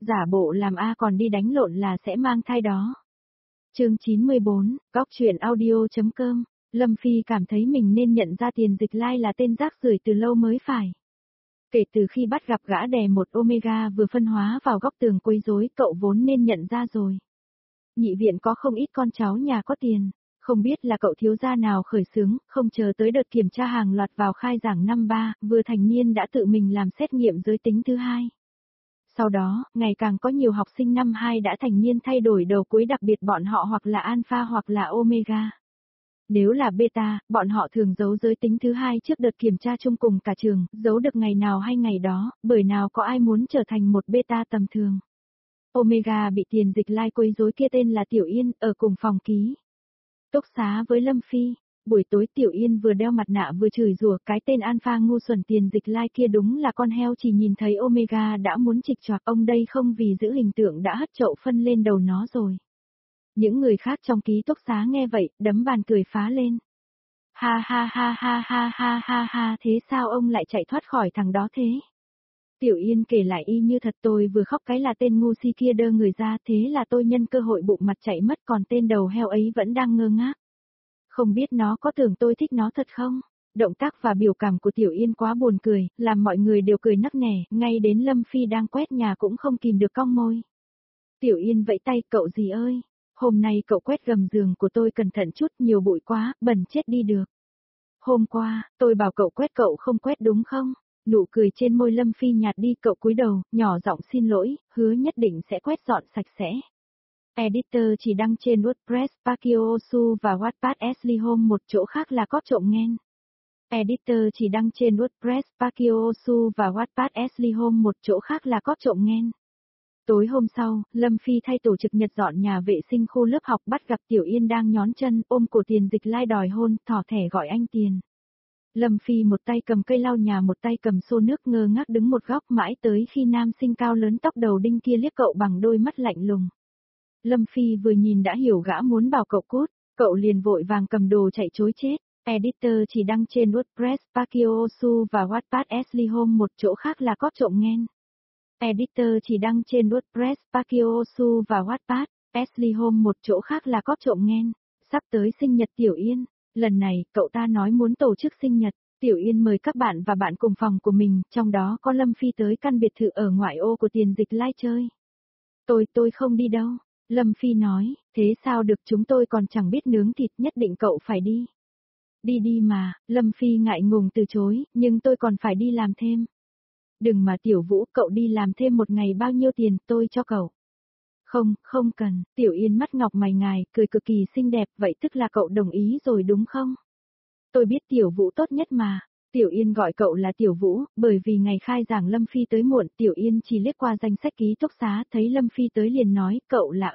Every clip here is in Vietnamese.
Giả bộ làm A còn đi đánh lộn là sẽ mang thai đó. Chương 94, Góc truyện audio.com. Lâm Phi cảm thấy mình nên nhận ra Tiền Dịch Lai là tên rác rưởi từ lâu mới phải. Kể từ khi bắt gặp gã đè một Omega vừa phân hóa vào góc tường quấy rối, cậu vốn nên nhận ra rồi. Nhị viện có không ít con cháu nhà có tiền, không biết là cậu thiếu gia nào khởi xướng, không chờ tới đợt kiểm tra hàng loạt vào khai giảng năm 3, vừa thành niên đã tự mình làm xét nghiệm giới tính thứ hai. Sau đó, ngày càng có nhiều học sinh năm 2 đã thành niên thay đổi đầu cuối, đặc biệt bọn họ hoặc là alpha hoặc là omega. Nếu là beta, bọn họ thường giấu giới tính thứ hai trước đợt kiểm tra chung cùng cả trường, giấu được ngày nào hay ngày đó, bởi nào có ai muốn trở thành một beta tầm thường. Omega bị Tiền Dịch Lai quấy rối kia tên là Tiểu Yên, ở cùng phòng ký túc xá với Lâm Phi. Buổi tối Tiểu Yên vừa đeo mặt nạ vừa chửi rủa cái tên alpha ngu xuẩn Tiền Dịch Lai kia đúng là con heo, chỉ nhìn thấy Omega đã muốn chịch choạc, ông đây không vì giữ hình tượng đã hất chậu phân lên đầu nó rồi. Những người khác trong ký túc xá nghe vậy, đấm bàn cười phá lên. Ha ha ha ha ha ha ha ha, thế sao ông lại chạy thoát khỏi thằng đó thế? Tiểu Yên kể lại y như thật, tôi vừa khóc cái là tên ngu si kia đơ người ra, thế là tôi nhân cơ hội bụng mặt chạy mất, còn tên đầu heo ấy vẫn đang ngơ ngác. Không biết nó có tưởng tôi thích nó thật không? Động tác và biểu cảm của Tiểu Yên quá buồn cười, làm mọi người đều cười nắc nẻ, ngay đến Lâm Phi đang quét nhà cũng không kìm được cong môi. Tiểu Yên vẫy tay, cậu gì ơi? Hôm nay cậu quét gầm giường của tôi cẩn thận chút, nhiều bụi quá, bẩn chết đi được. Hôm qua, tôi bảo cậu quét cậu không quét đúng không? Nụ cười trên môi Lâm Phi nhạt đi, cậu cúi đầu, nhỏ giọng xin lỗi, hứa nhất định sẽ quét dọn sạch sẽ. Editor chỉ đăng trên WordPress Pakiosu và Wattpad Ashley Home, một chỗ khác là có trộm nghen. Editor chỉ đăng trên WordPress Pakiosu và Wattpad Ashley Home, một chỗ khác là có trộm nghen. Tối hôm sau, Lâm Phi thay tổ trực nhật dọn nhà vệ sinh khu lớp học, bắt gặp Tiểu Yên đang nhón chân, ôm cổ Tiền Dịch Lai đòi hôn, thỏ thẻ gọi anh Tiền. Lâm Phi một tay cầm cây lau nhà một tay cầm xô nước, ngơ ngác đứng một góc mãi tới khi nam sinh cao lớn tóc đầu đinh kia liếc cậu bằng đôi mắt lạnh lùng. Lâm Phi vừa nhìn đã hiểu gã muốn bảo cậu cút, cậu liền vội vàng cầm đồ chạy chối chết. Editor chỉ đăng trên WordPress Pakiosu và Wattpad Ashley Home, một chỗ khác là có trộm nghen. Editor chỉ đăng trên WordPress Pakiosu và Wattpad Ashley Home, một chỗ khác là có trộm nghen. Sắp tới sinh nhật Tiểu Yên, lần này cậu ta nói muốn tổ chức sinh nhật. Tiểu Yên mời các bạn và bạn cùng phòng của mình, trong đó có Lâm Phi tới căn biệt thự ở ngoại ô của Tiền Dịch Lai chơi. Tôi không đi đâu. Lâm Phi nói, thế sao được, chúng tôi còn chẳng biết nướng thịt, nhất định cậu phải đi. Đi mà, Lâm Phi ngại ngùng từ chối, nhưng tôi còn phải đi làm thêm. Đừng mà Tiểu Vũ, cậu đi làm thêm một ngày bao nhiêu tiền, tôi cho cậu. Không cần, Tiểu Yên mắt ngọc mày ngài, cười cực kỳ xinh đẹp, vậy tức là cậu đồng ý rồi đúng không? Tôi biết Tiểu Vũ tốt nhất mà. Tiểu Yên gọi cậu là Tiểu Vũ, bởi vì ngày khai giảng Lâm Phi tới muộn, Tiểu Yên chỉ liếc qua danh sách ký túc xá, thấy Lâm Phi tới liền nói, cậu là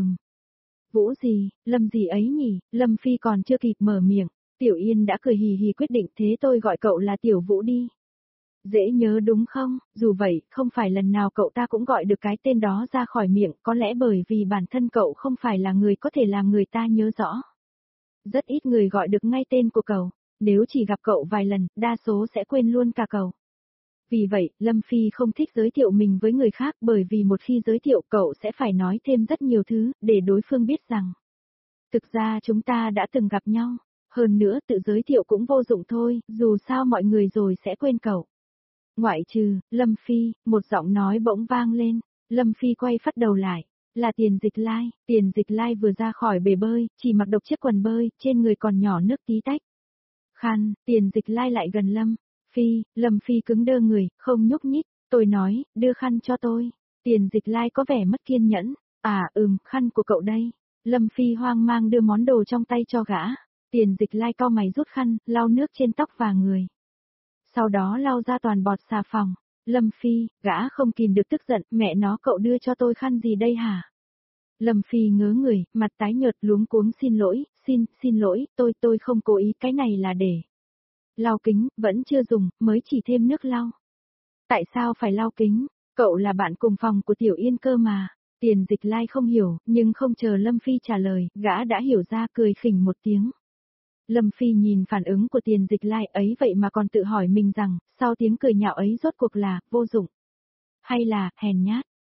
Vũ gì, Lâm gì ấy nhỉ, Lâm Phi còn chưa kịp mở miệng, Tiểu Yên đã cười hì hì quyết định, thế tôi gọi cậu là Tiểu Vũ đi. Dễ nhớ đúng không, dù vậy, không phải lần nào cậu ta cũng gọi được cái tên đó ra khỏi miệng, có lẽ bởi vì bản thân cậu không phải là người có thể làm người ta nhớ rõ. Rất ít người gọi được ngay tên của cậu, nếu chỉ gặp cậu vài lần, đa số sẽ quên luôn cả cậu. Vì vậy, Lâm Phi không thích giới thiệu mình với người khác, bởi vì một khi giới thiệu cậu sẽ phải nói thêm rất nhiều thứ, để đối phương biết rằng thực ra chúng ta đã từng gặp nhau, hơn nữa tự giới thiệu cũng vô dụng thôi, dù sao mọi người rồi sẽ quên cậu. Ngoại trừ, Lâm Phi, một giọng nói bỗng vang lên, Lâm Phi quay phát đầu lại, là Tiền Dịch Lai. Tiền Dịch Lai vừa ra khỏi bể bơi, chỉ mặc độc chiếc quần bơi, trên người còn nhỏ nước tí tách. Khăn, Tiền Dịch Lai lại gần Lâm Phi cứng đơ người, không nhúc nhích, tôi nói, đưa khăn cho tôi. Tiền Dịch Lai có vẻ mất kiên nhẫn, khăn của cậu đây. Lâm Phi hoang mang đưa món đồ trong tay cho gã. Tiền Dịch Lai cau mày rút khăn, lau nước trên tóc và người. Sau đó lau ra toàn bọt xà phòng. Lâm Phi, gã không kìm được tức giận, mẹ nó, cậu đưa cho tôi khăn gì đây hả? Lâm Phi ngớ người, mặt tái nhợt luống cuống, xin lỗi, xin lỗi, tôi không cố ý, cái này là để lau kính, vẫn chưa dùng, mới chỉ thêm nước lau. Tại sao phải lau kính? Cậu là bạn cùng phòng của Tiểu Yên cơ mà. Tiền Dịch Lai không hiểu, nhưng không chờ Lâm Phi trả lời, gã đã hiểu ra, cười khỉnh một tiếng. Lâm Phi nhìn phản ứng của Tiền Dịch Lai ấy vậy mà còn tự hỏi mình rằng, sau tiếng cười nhạo ấy rốt cuộc là vô dụng hay là hèn nhát.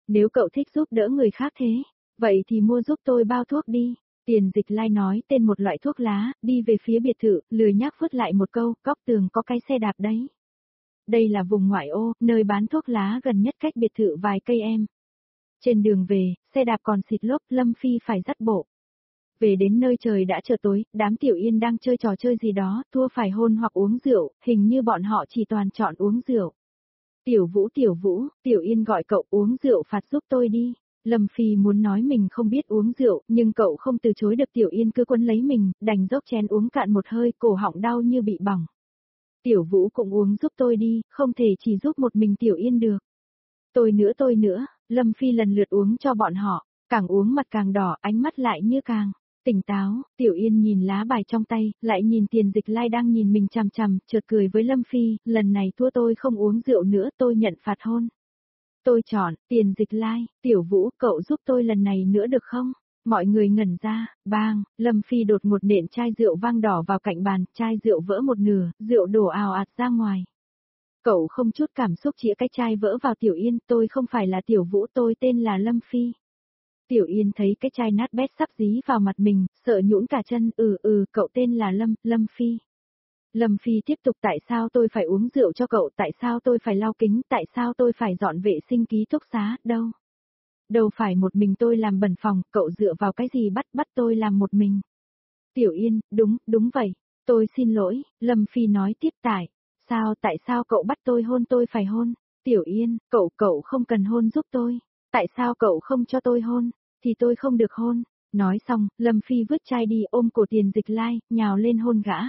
Nếu cậu thích giúp đỡ người khác thế, vậy thì mua giúp tôi bao thuốc đi. Tiền Dịch Lai nói tên một loại thuốc lá, đi về phía biệt thự, lười nhác vứt lại một câu, góc tường có cái xe đạp đấy. Đây là vùng ngoại ô, nơi bán thuốc lá gần nhất cách biệt thự vài cây em. Trên đường về, xe đạp còn xịt lốp, Lâm Phi phải dắt bộ. Về đến nơi trời đã trở tối, đám Tiểu Yên đang chơi trò chơi gì đó, thua phải hôn hoặc uống rượu, hình như bọn họ chỉ toàn chọn uống rượu. Tiểu Vũ, Tiểu Yên gọi cậu uống rượu phạt giúp tôi đi. Lâm Phi muốn nói mình không biết uống rượu, nhưng cậu không từ chối được Tiểu Yên cứ quấn lấy mình, đành dốc chén uống cạn một hơi, cổ họng đau như bị bỏng. Tiểu Vũ cũng uống giúp tôi đi, không thể chỉ giúp một mình Tiểu Yên được. Tôi nữa, Lâm Phi lần lượt uống cho bọn họ, càng uống mặt càng đỏ, ánh mắt lại như càng tỉnh táo. Tiểu Yên nhìn lá bài trong tay, lại nhìn Tiền Dịch Lai đang nhìn mình chằm chằm, chợt cười với Lâm Phi, lần này thua tôi không uống rượu nữa, tôi nhận phạt hôn. Tôi chọn, Tiền Dịch Lai, Tiểu Vũ, cậu giúp tôi lần này nữa được không? Mọi người ngẩn ra, bang, Lâm Phi đột một nện chai rượu vang đỏ vào cạnh bàn, chai rượu vỡ một nửa, rượu đổ ào ạt ra ngoài. Cậu không chút cảm xúc chĩa cái chai vỡ vào Tiểu Yên, tôi không phải là Tiểu Vũ, tôi tên là Lâm Phi. Tiểu Yên thấy cái chai nát bét sắp dí vào mặt mình, sợ nhũn cả chân, cậu tên là Lâm Phi. Lâm Phi tiếp tục, tại sao tôi phải uống rượu cho cậu, tại sao tôi phải lau kính, tại sao tôi phải dọn vệ sinh ký túc xá, đâu phải một mình tôi làm bẩn phòng, cậu dựa vào cái gì bắt tôi làm một mình. Tiểu Yên, đúng vậy, tôi xin lỗi, Lâm Phi nói tiếp tại sao cậu bắt tôi phải hôn, Tiểu Yên, cậu không cần hôn giúp tôi, tại sao cậu không cho tôi hôn, thì tôi không được hôn. Nói xong, Lâm Phi vứt chai đi ôm cổ Tiền Dịch Lai, nhào lên hôn gã.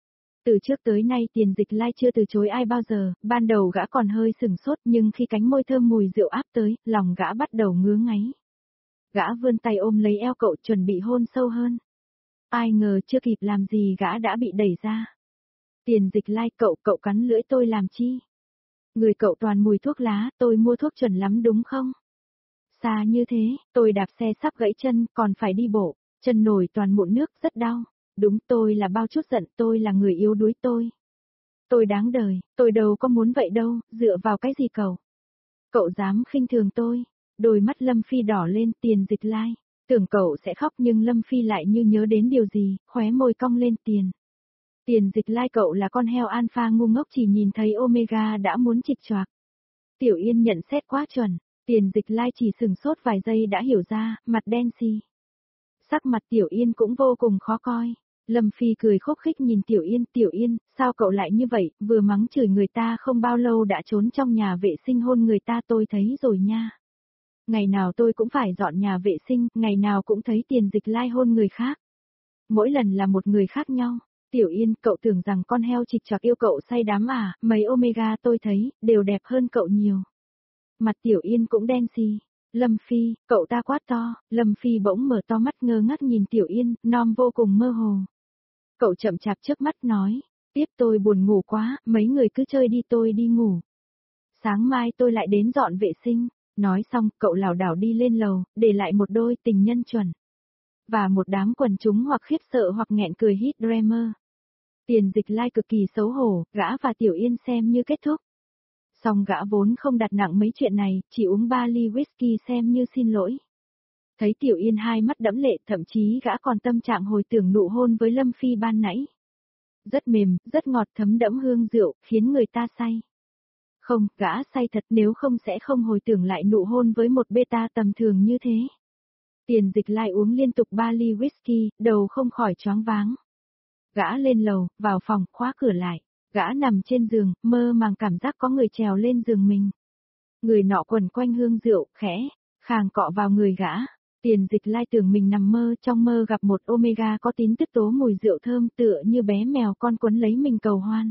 Từ trước tới nay Tiền Dịch Lai chưa từ chối ai bao giờ, ban đầu gã còn hơi sừng sốt nhưng khi cánh môi thơm mùi rượu áp tới, lòng gã bắt đầu ngứa ngáy. Gã vươn tay ôm lấy eo cậu chuẩn bị hôn sâu hơn. Ai ngờ chưa kịp làm gì gã đã bị đẩy ra. Tiền Dịch Lai, cậu cắn lưỡi tôi làm chi? Người cậu toàn mùi thuốc lá, tôi mua thuốc chuẩn lắm đúng không? Xa như thế, tôi đạp xe sắp gãy chân, còn phải đi bộ, chân nổi toàn mụn nước, rất đau. Đúng, tôi là bao chút giận, tôi là người yếu đuối tôi. Tôi đáng đời, tôi đâu có muốn vậy đâu, dựa vào cái gì cậu? Cậu dám khinh thường tôi. Đôi mắt Lâm Phi đỏ lên, Tiền Dịch Lai. Tưởng cậu sẽ khóc nhưng Lâm Phi lại như nhớ đến điều gì, khóe môi cong lên. Tiền Dịch Lai, cậu là con heo alpha ngu ngốc chỉ nhìn thấy omega đã muốn chịch choạc. Tiểu Yên nhận xét quá chuẩn. Tiền Dịch Lai chỉ sừng sốt vài giây đã hiểu ra, mặt đen xì. Sắc mặt Tiểu Yên cũng vô cùng khó coi. Lâm Phi cười khúc khích nhìn Tiểu Yên, sao cậu lại như vậy, vừa mắng chửi người ta không bao lâu đã trốn trong nhà vệ sinh hôn người ta, tôi thấy rồi nha. Ngày nào tôi cũng phải dọn nhà vệ sinh, ngày nào cũng thấy Tiền Dịch Lai hôn người khác. Mỗi lần là một người khác nhau. Tiểu Yên, cậu tưởng rằng con heo trịch choạc yêu cậu say đắm à, mấy omega tôi thấy, đều đẹp hơn cậu nhiều. Mặt Tiểu Yên cũng đen xì. Lâm Phi, cậu ta quát to, Lâm Phi bỗng mở to mắt ngơ ngác nhìn Tiểu Yên, non vô cùng mơ hồ. Cậu chậm chạp chớp mắt nói, tiếp tôi buồn ngủ quá, mấy người cứ chơi đi tôi đi ngủ. Sáng mai tôi lại đến dọn vệ sinh. Nói xong, cậu lảo đảo đi lên lầu, để lại một đôi tình nhân chuẩn. Và một đám quần chúng hoặc khiếp sợ hoặc nghẹn cười hít Dreamer. Tiền Dịch Lai cực kỳ xấu hổ, gã và Tiểu Yên xem như kết thúc. Song gã vốn không đặt nặng mấy chuyện này, chỉ uống 3 ly whisky xem như xin lỗi. Thấy Tiểu Yên hai mắt đẫm lệ, thậm chí gã còn tâm trạng hồi tưởng nụ hôn với Lâm Phi ban nãy. Rất mềm, rất ngọt, thấm đẫm hương rượu, khiến người ta say. Không, gã say thật, nếu không sẽ không hồi tưởng lại nụ hôn với một beta tầm thường như thế. Tiền Dịch Lai uống liên tục 3 ly whisky, đầu không khỏi choáng váng. Gã lên lầu, vào phòng, khóa cửa lại. Gã nằm trên giường, mơ màng cảm giác có người trèo lên giường mình. Người nọ quần quanh hương rượu, khẽ, khàng cọ vào người gã. Tiền Dịch Lai tưởng mình nằm mơ, trong mơ gặp một omega có tín tức tố mùi rượu thơm tựa như bé mèo con quấn lấy mình cầu hoan.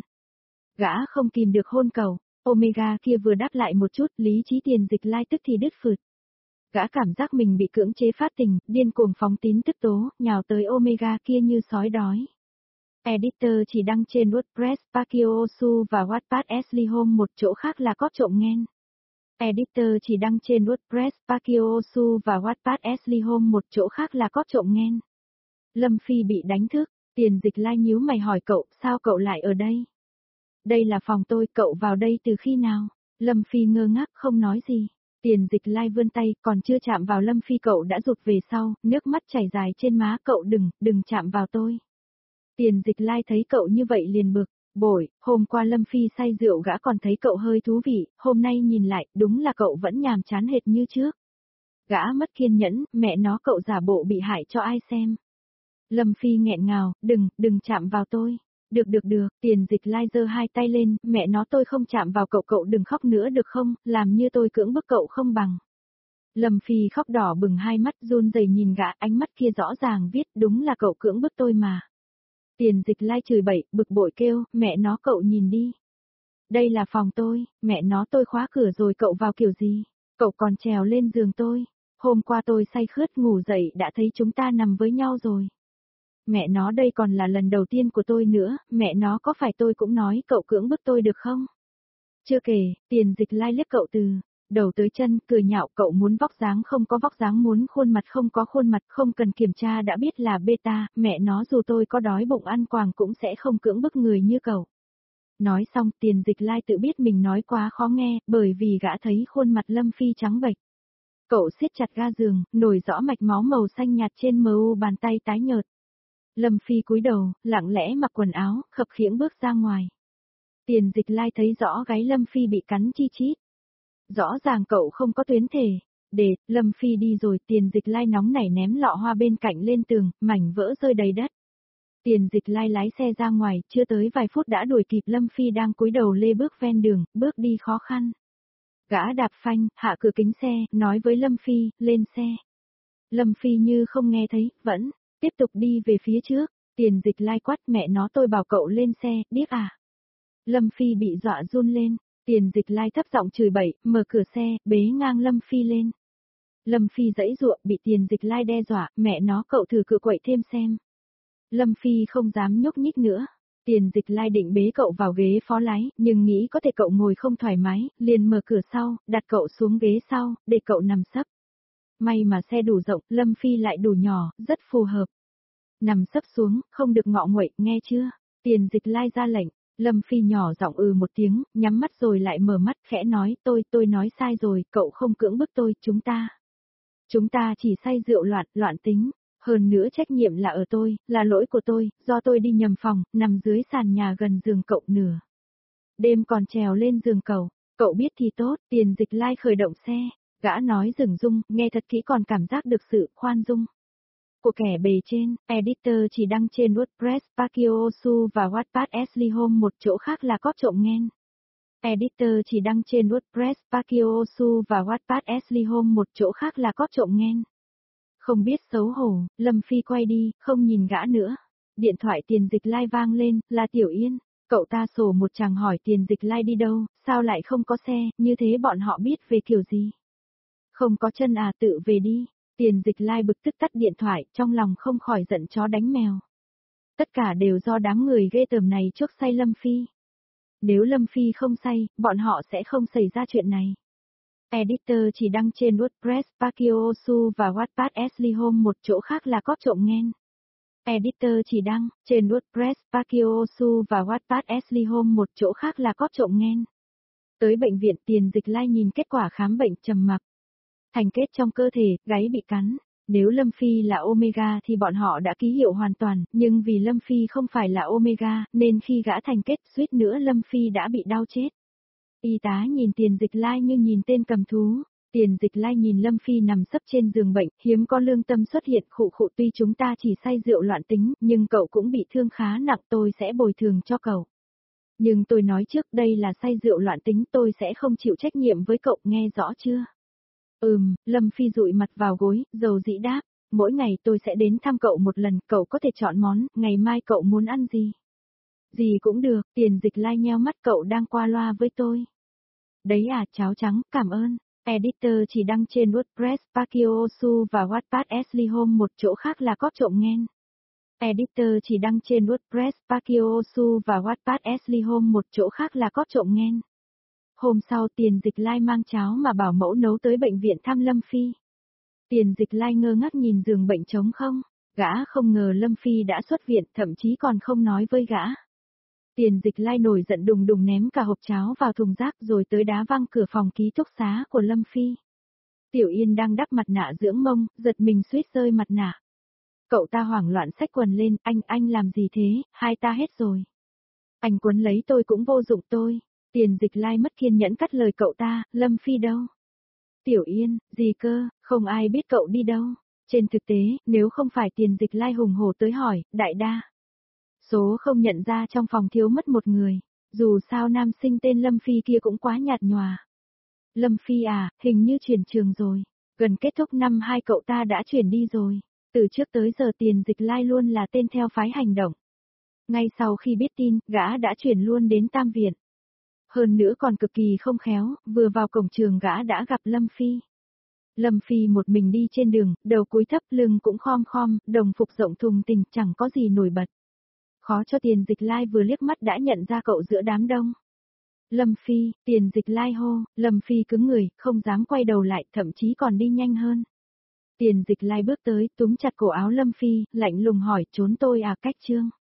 Gã không kìm được hôn cầu, omega kia vừa đáp lại một chút, lý trí Tiền Dịch Lai tức thì đứt phượt. Gã cảm giác mình bị cưỡng chế phát tình, điên cuồng phóng tín tức tố, nhào tới omega kia như sói đói. Editor chỉ đăng trên WordPress Pakio Osu và Wattpad Ashley Home, một chỗ khác là có trộm nghe. Editor chỉ đăng trên WordPress Pakio Osu và Wattpad Ashley Home, một chỗ khác là có trộm nghe. Lâm Phi bị đánh thức, Tiền Dịch Lai nhíu mày hỏi cậu, sao cậu lại ở đây? Đây là phòng tôi, cậu vào đây từ khi nào? Lâm Phi ngơ ngác không nói gì. Tiền Dịch Lai vươn tay, còn chưa chạm vào Lâm Phi cậu đã rụt về sau, nước mắt chảy dài trên má cậu, đừng chạm vào tôi. Tiền Dịch Lai thấy cậu như vậy liền bực, bội, hôm qua Lâm Phi say rượu gã còn thấy cậu hơi thú vị, hôm nay nhìn lại, đúng là cậu vẫn nhàm chán hệt như trước. Gã mất kiên nhẫn, mẹ nó cậu giả bộ bị hại cho ai xem. Lâm Phi nghẹn ngào, đừng chạm vào tôi. Được, Tiền Dịch Lai giơ hai tay lên, mẹ nó tôi không chạm vào cậu đừng khóc nữa được không, làm như tôi cưỡng bức cậu không bằng. Lâm Phi khóc đỏ bừng hai mắt run rẩy nhìn gã, ánh mắt kia rõ ràng viết đúng là cậu cưỡng bức tôi mà. Tiền Dịch Lai chửi bậy, bực bội kêu, mẹ nó cậu nhìn đi. Đây là phòng tôi, mẹ nó tôi khóa cửa rồi cậu vào kiểu gì, cậu còn trèo lên giường tôi. Hôm qua tôi say khướt ngủ dậy đã thấy chúng ta nằm với nhau rồi. Mẹ nó đây còn là lần đầu tiên của tôi nữa, mẹ nó có phải tôi cũng nói cậu cưỡng bức tôi được không? Chưa kể, Tiền Dịch Lai liếc cậu từ đầu tới chân, cười nhạo cậu muốn vóc dáng không có vóc dáng, muốn khuôn mặt không có khuôn mặt, không cần kiểm tra đã biết là beta, mẹ nó dù tôi có đói bụng ăn quàng cũng sẽ không cưỡng bức người như cậu. Nói xong Tiền Dịch Lai tự biết mình nói quá khó nghe, bởi vì gã thấy khuôn mặt Lâm Phi trắng bệch. Cậu siết chặt ga giường, nổi rõ mạch máu màu xanh nhạt trên mu bàn tay tái nhợt. Lâm Phi cúi đầu, lặng lẽ mặc quần áo, khập khiễng bước ra ngoài. Tiền Dịch Lai thấy rõ gáy Lâm Phi bị cắn chi chít. Rõ ràng cậu không có tuyến thể. Để, Lâm Phi đi rồi, Tiền Dịch Lai nóng nảy ném lọ hoa bên cạnh lên tường, mảnh vỡ rơi đầy đất. Tiền Dịch Lai lái xe ra ngoài, chưa tới vài phút đã đuổi kịp Lâm Phi đang cúi đầu lê bước ven đường, bước đi khó khăn. Gã đạp phanh, hạ cửa kính xe, nói với Lâm Phi, lên xe. Lâm Phi như không nghe thấy, vẫn tiếp tục đi về phía trước. Tiền Dịch Lai quát, mẹ nó tôi bảo cậu lên xe, điếc à. Lâm Phi bị dọa run lên. Tiền Dịch Lai thấp giọng chửi bậy, mở cửa xe, bế ngang Lâm Phi lên. Lâm Phi giãy giụa, bị Tiền Dịch Lai đe dọa, mẹ nó cậu thử cựa quậy thêm xem. Lâm Phi không dám nhúc nhích nữa. Tiền Dịch Lai định bế cậu vào ghế phó lái, nhưng nghĩ có thể cậu ngồi không thoải mái, liền mở cửa sau, đặt cậu xuống ghế sau, để cậu nằm sấp. May mà xe đủ rộng, Lâm Phi lại đủ nhỏ, rất phù hợp. Nằm sấp xuống, không được ngọ nguậy, nghe chưa? Tiền Dịch Lai ra lệnh. Lâm Phi nhỏ giọng một tiếng, nhắm mắt rồi lại mở mắt, khẽ nói, tôi nói sai rồi, cậu không cưỡng bức tôi, chúng ta chỉ say rượu loạn tính, hơn nữa trách nhiệm là ở tôi, là lỗi của tôi, do tôi đi nhầm phòng, nằm dưới sàn nhà gần giường cậu nửa đêm còn trèo lên giường cậu biết thì tốt. Tiền Dịch Lai khởi động xe, gã nói dừng dung, nghe thật kỹ còn cảm giác được sự khoan dung của kẻ bề trên. Editor chỉ đăng trên WordPress Pakiosu và Wattpad Ashley Home, một chỗ khác là cóp trộm nghe. Editor chỉ đăng trên WordPress Pakiosu và Wattpad Ashley Home, một chỗ khác là cóp trộm nghe. Không biết xấu hổ, Lâm Phi quay đi, không nhìn gã nữa. Điện thoại Tiền Dịch Lai vang lên, là Tiểu Yên. Cậu ta sổ một chàng hỏi Tiền Dịch Lai đi đâu, sao lại không có xe, như thế bọn họ biết về kiểu gì. Không có chân à, tự về đi. Tiền Dịch Lai bực tức tắt điện thoại, trong lòng không khỏi giận chó đánh mèo. Tất cả đều do đám người ghê tởm này chuốc say Lâm Phi. Nếu Lâm Phi không say, bọn họ sẽ không xảy ra chuyện này. Editor chỉ đăng trên WordPress Pakiosu và Wattpad Ashley Home, một chỗ khác là cóp trộm nghe. Editor chỉ đăng trên WordPress Pakiosu và Wattpad Ashley Home, một chỗ khác là cóp trộm nghe. Tới bệnh viện, Tiền Dịch Lai nhìn kết quả khám bệnh trầm mặc. Thành kết trong cơ thể, gáy bị cắn. Nếu Lâm Phi là Omega thì bọn họ đã ký hiệu hoàn toàn, nhưng vì Lâm Phi không phải là Omega, nên khi gã thành kết suýt nữa Lâm Phi đã bị đau chết. Y tá nhìn Tiền Dịch Lai như nhìn tên cầm thú. Tiền Dịch Lai nhìn Lâm Phi nằm sấp trên giường bệnh, hiếm có lương tâm xuất hiện, khụ tuy chúng ta chỉ say rượu loạn tính, nhưng cậu cũng bị thương khá nặng, tôi sẽ bồi thường cho cậu. Nhưng tôi nói trước đây là say rượu loạn tính, tôi sẽ không chịu trách nhiệm với cậu, nghe rõ chưa? Lâm Phi dụi mặt vào gối, dầu dĩ đáp, mỗi ngày tôi sẽ đến thăm cậu một lần, cậu có thể chọn món, ngày mai cậu muốn ăn gì? Gì cũng được. Tiền Dịch Lai nheo mắt, cậu đang qua loa với tôi. Đấy à, cháo trắng, cảm ơn. Editor chỉ đăng trên WordPress Pakiosu và Wattpad Ashley Home, một chỗ khác là cóp trộm nghe. Editor chỉ đăng trên WordPress Pakiosu và Wattpad Ashley Home, một chỗ khác là cóp trộm nghe. Hôm sau Tiền Dịch Lai mang cháo mà bảo mẫu nấu tới bệnh viện thăm Lâm Phi. Tiền Dịch Lai ngơ ngác nhìn giường bệnh trống không. Gã không ngờ Lâm Phi đã xuất viện, thậm chí còn không nói với gã. Tiền Dịch Lai nổi giận đùng đùng ném cả hộp cháo vào thùng rác rồi tới đá văng cửa phòng ký túc xá của Lâm Phi. Tiểu Yên đang đắp mặt nạ dưỡng mông, giật mình suýt rơi mặt nạ. Cậu ta hoảng loạn xách quần lên, anh làm gì thế, hai ta hết rồi. Anh quấn lấy tôi cũng vô dụng tôi. Tiền Dịch Lai mất kiên nhẫn cắt lời cậu ta, Lâm Phi đâu? Tiểu Yên, gì cơ, không ai biết cậu đi đâu. Trên thực tế, nếu không phải Tiền Dịch Lai hùng hổ tới hỏi, đại đa số không nhận ra trong phòng thiếu mất một người. Dù sao nam sinh tên Lâm Phi kia cũng quá nhạt nhòa. Lâm Phi à, hình như chuyển trường rồi. Gần kết thúc năm 2 cậu ta đã chuyển đi rồi. Từ trước tới giờ Tiền Dịch Lai luôn là tên theo phái hành động. Ngay sau khi biết tin, gã đã chuyển luôn đến Tam Viện. Hơn nữa còn cực kỳ không khéo, vừa vào cổng trường gã đã gặp Lâm Phi. Lâm Phi một mình đi trên đường, đầu cúi thấp lưng cũng khom khom, đồng phục rộng thùng tình chẳng có gì nổi bật. Khó cho Tiền Dịch Lai vừa liếc mắt đã nhận ra cậu giữa đám đông. Lâm Phi, Tiền Dịch Lai hô, Lâm Phi cứng người, không dám quay đầu lại, thậm chí còn đi nhanh hơn. Tiền Dịch Lai bước tới, túm chặt cổ áo Lâm Phi, lạnh lùng hỏi, trốn tôi à Cách Trương?